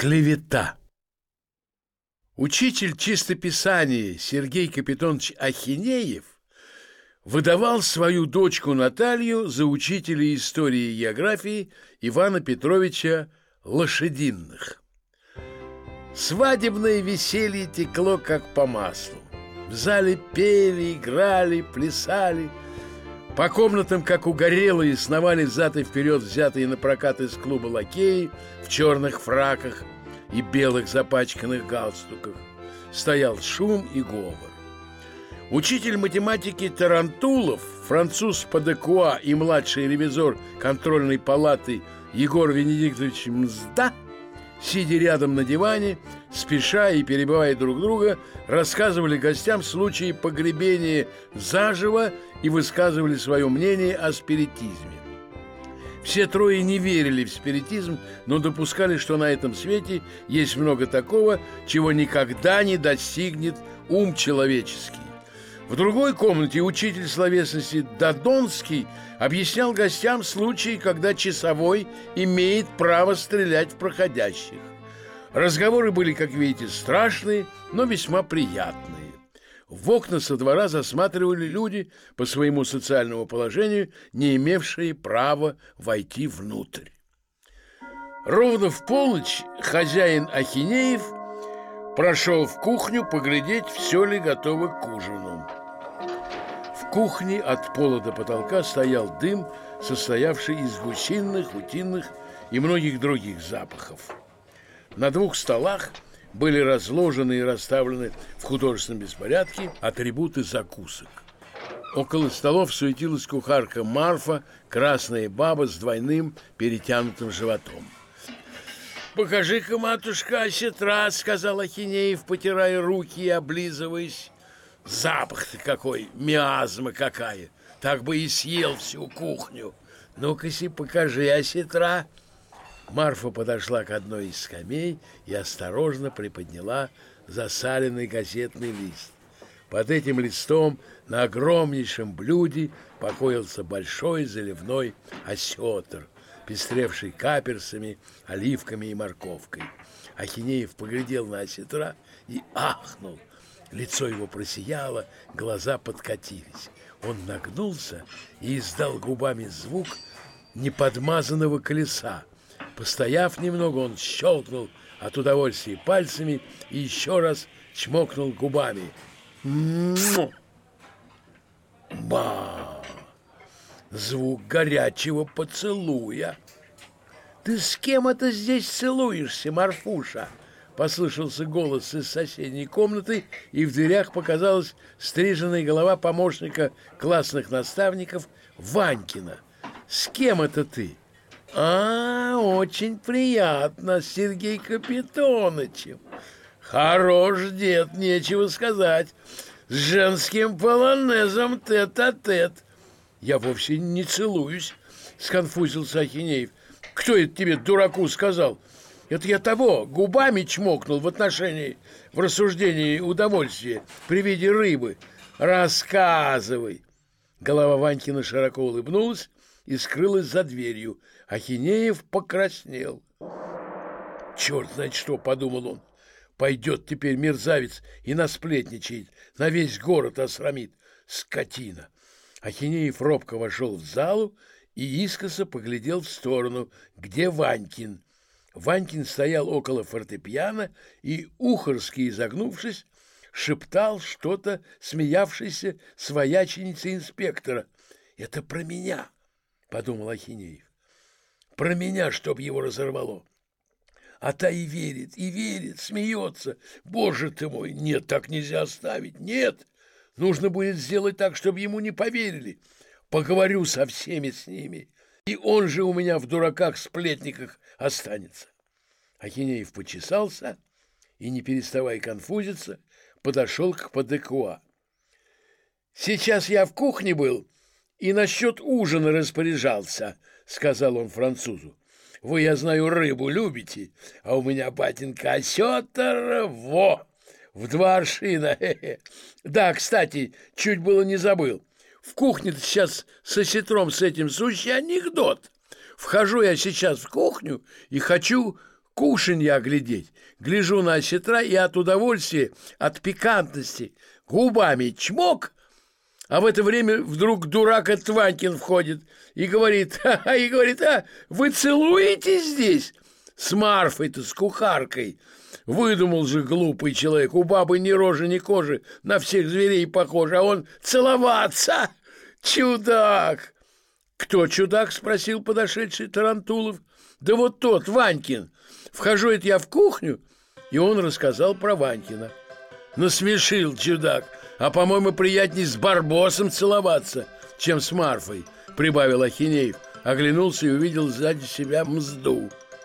Клевета. Учитель чистописания Сергей Капитонович Ахинеев выдавал свою дочку Наталью за учителя истории и географии Ивана Петровича Лошадиных. Свадебное веселье текло как по маслу. В зале пели, играли, плясали. По комнатам, как угорелые, сновали взад и вперед взятые на прокат из клуба лакеи в черных фраках и белых запачканных галстуках. Стоял шум и говор. Учитель математики Тарантулов, француз Падекуа и младший ревизор контрольной палаты Егор Венедиктович Мзда, сидя рядом на диване, спеша и перебивая друг друга, рассказывали гостям случаи погребения заживо и высказывали свое мнение о спиритизме. Все трое не верили в спиритизм, но допускали, что на этом свете есть много такого, чего никогда не достигнет ум человеческий. В другой комнате учитель словесности Додонский объяснял гостям случаи, когда часовой имеет право стрелять в проходящих. Разговоры были, как видите, страшные, но весьма приятные. В окна со двора засматривали люди по своему социальному положению, не имевшие права войти внутрь. Ровно в полночь хозяин Ахинеев прошел в кухню поглядеть, все ли готово к ужину. В кухне от пола до потолка стоял дым, состоявший из гусиных, утиных и многих других запахов. На двух столах были разложены и расставлены в художественном беспорядке атрибуты закусок. Около столов суетилась кухарка Марфа, красная баба с двойным перетянутым животом. «Покажи-ка, матушка, осетра», — сказал Ахинеев, потирая руки и облизываясь. «Запах-то какой, миазма какая! Так бы и съел всю кухню. Ну-ка-си, покажи осетра». Марфа подошла к одной из скамей и осторожно приподняла засаленный газетный лист. Под этим листом на огромнейшем блюде покоился большой заливной осетр, пестревший каперсами, оливками и морковкой. Ахинеев поглядел на осетра и ахнул. Лицо его просияло, глаза подкатились. Он нагнулся и издал губами звук неподмазанного колеса. Постояв немного, он щелкнул от удовольствия пальцами и еще раз чмокнул губами. Ба! Звук горячего поцелуя. «Ты с кем это здесь целуешься, Марфуша?» Послышался голос из соседней комнаты, и в дверях показалась стриженная голова помощника классных наставников Ванькина. «С кем это ты?» Очень приятно, с Сергей Капитоновичем. Хорош дед, нечего сказать. С женским полонезом тет-а-тет. Я вовсе не целуюсь, сконфузился Ахинеев. Кто это тебе, дураку, сказал? Это я того, губами чмокнул в рассуждении удовольствия при виде рыбы. Рассказывай. Голова Ванькина широко улыбнулась и скрылась за дверью. Ахинеев покраснел. «Черт знает что!» — подумал он. «Пойдет теперь мерзавец и насплетничает, на весь город осрамит. Скотина!» Ахинеев робко вошел в залу и искоса поглядел в сторону, где Ванькин. Ванькин стоял около фортепиано и, ухорски изогнувшись, шептал что-то смеявшейся свояченице инспектора. «Это про меня!» — подумал Ахинеев. «Про меня, чтоб его разорвало». А та и верит, смеется. Боже ты мой, нет, так нельзя оставить, нет. Нужно будет сделать так, чтобы ему не поверили. Поговорю со всеми с ними, и он же у меня в дураках-сплетниках останется. Ахинеев почесался и, не переставая конфузиться, подошел к Падекуа. «Сейчас я в кухне был и насчет ужина распоряжался», — сказал он французу. «Вы, я знаю, рыбу любите, а у меня, батенька, осетр, в 2 аршина. Да, кстати, чуть было не забыл. В кухне-то сейчас с осетром с этим сущий анекдот. Вхожу я сейчас в кухню и хочу кушанья оглядеть. Гляжу на осетра и от удовольствия, от пикантности губами чмок, а в это время вдруг дурак этот Ванькин входит и говорит, вы целуетесь здесь? С Марфой-то, с кухаркой. Выдумал же глупый человек, у бабы ни рожи, ни кожи, на всех зверей похож, а он целоваться. Чудак! Кто чудак? Спросил подошедший Тарантулов. Да вот тот, Ванькин. Вхожу это я в кухню, и он рассказал про Ванькина. Насмешил чудак. А, по-моему, приятней с Барбосом целоваться, чем с Марфой, прибавил Ахинеев. Оглянулся и увидел сзади себя Мзду.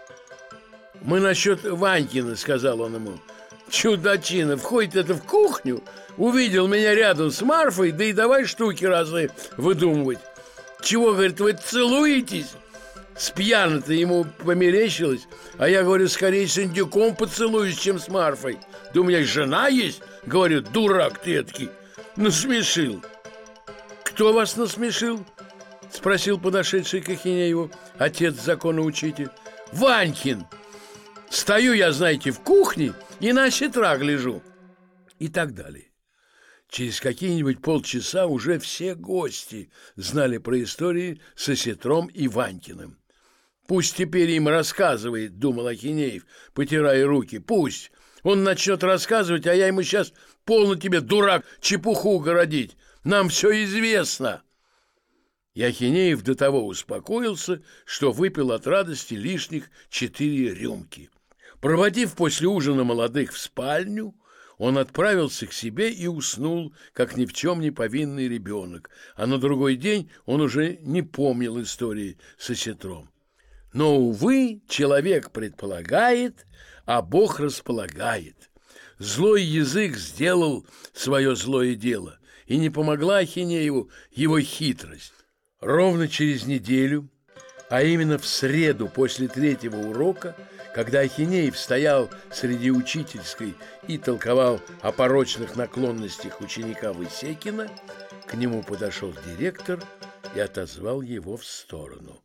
Мы насчет Ванькина, сказал он ему. Чудачина, входит это в кухню, увидел меня рядом с Марфой, да и давай штуки разные выдумывать. Чего, говорит, вы целуетесь? С пьяно-то ему померещилось, а я, говорю, скорее с индюком поцелуюсь, чем с Марфой. Да у меня жена есть, говорю, дурак ты эдакий. Насмешил. Кто вас насмешил? Спросил подошедший к Ахинееву отец-законоучитель. Ванькин. Стою я, знаете, в кухне и на осетра гляжу. И так далее. Через какие-нибудь полчаса уже все гости знали про истории с осетром и Ванькиным. Пусть теперь им рассказывает, думал Ахинеев, потирая руки. Пусть. Он начнет рассказывать, а я ему сейчас полно тебе, дурак, чепуху городить. Нам все известно. И Ахинеев до того успокоился, что выпил от радости лишних 4 рюмки. Проводив после ужина молодых в спальню, он отправился к себе и уснул, как ни в чем не повинный ребенок, а на другой день он уже не помнил истории с осетром. Но, увы, человек предполагает, а Бог располагает. Злой язык сделал свое злое дело, и не помогла Ахинееву его хитрость. Ровно через неделю, а именно в среду после 3-го урока, когда Ахинеев стоял среди учительской и толковал о порочных наклонностях ученика Высекина, к нему подошел директор и отозвал его в сторону.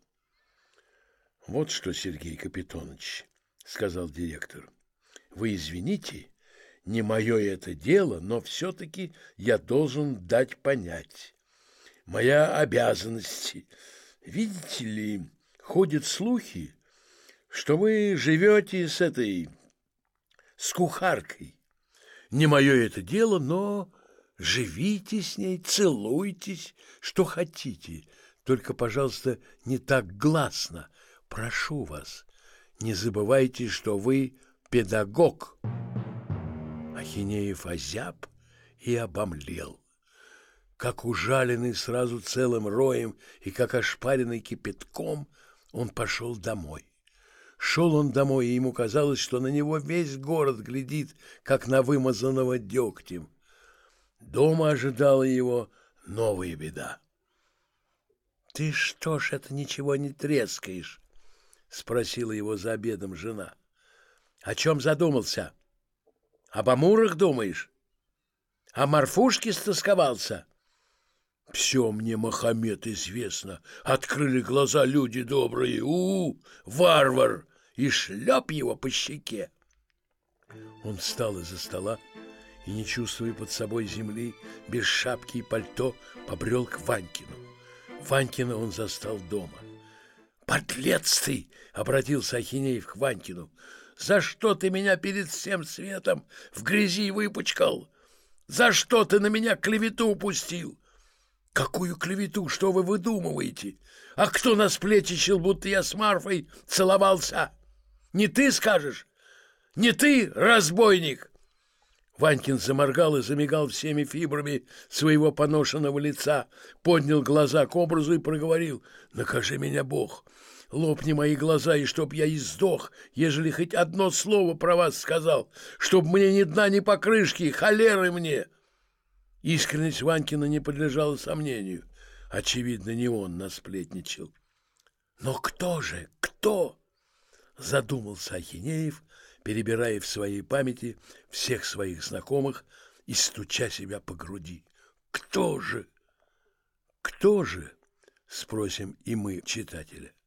«Вот что, Сергей Капитонович, — сказал директор, — вы извините, не мое это дело, но все-таки я должен дать понять. Моя обязанность. Видите ли, ходят слухи, что вы живете с кухаркой. Не мое это дело, но живите с ней, целуйтесь, что хотите. Только, пожалуйста, не так гласно. Прошу вас, не забывайте, что вы педагог». Ахинеев озяб и обомлел. Как ужаленный сразу целым роем и как ошпаренный кипятком, он пошел домой. Шел он домой, и ему казалось, что на него весь город глядит, как на вымазанного дегтем. Дома ожидала его новая беда. — Ты что ж это ничего не трескаешь? — спросила его за обедом жена. — О чем задумался? Об амурах думаешь? О Марфушке стосковался? — Все мне, Мохаммед, известно. Открыли глаза люди добрые. Варвар! И шлеп его по щеке. Он встал из-за стола и, не чувствуя под собой земли, без шапки и пальто, побрел к Ванькину. Ванькина он застал дома. «Подлец ты!» — обратился Ахинеев к Ванькину. «За что ты меня перед всем светом в грязи выпачкал? За что ты на меня клевету упустил?» «Какую клевету? Что вы выдумываете? А кто насплетничал, будто я с Марфой целовался? Не ты скажешь? Не ты, разбойник?» Ванькин заморгал и замигал всеми фибрами своего поношенного лица, поднял глаза к образу и проговорил: «Накажи меня, Бог! Лопни мои глаза, и чтоб я и сдох, ежели хоть одно слово про вас сказал, чтоб мне ни дна, ни покрышки, холеры мне!» Искренность Ванькина не подлежала сомнению. Очевидно, не он насплетничал. «Но кто же? Кто?» — задумался Ахинеев, перебирая в своей памяти всех своих знакомых и стуча себя по груди. «Кто же?» «Кто же?» — спросим и мы, читателя.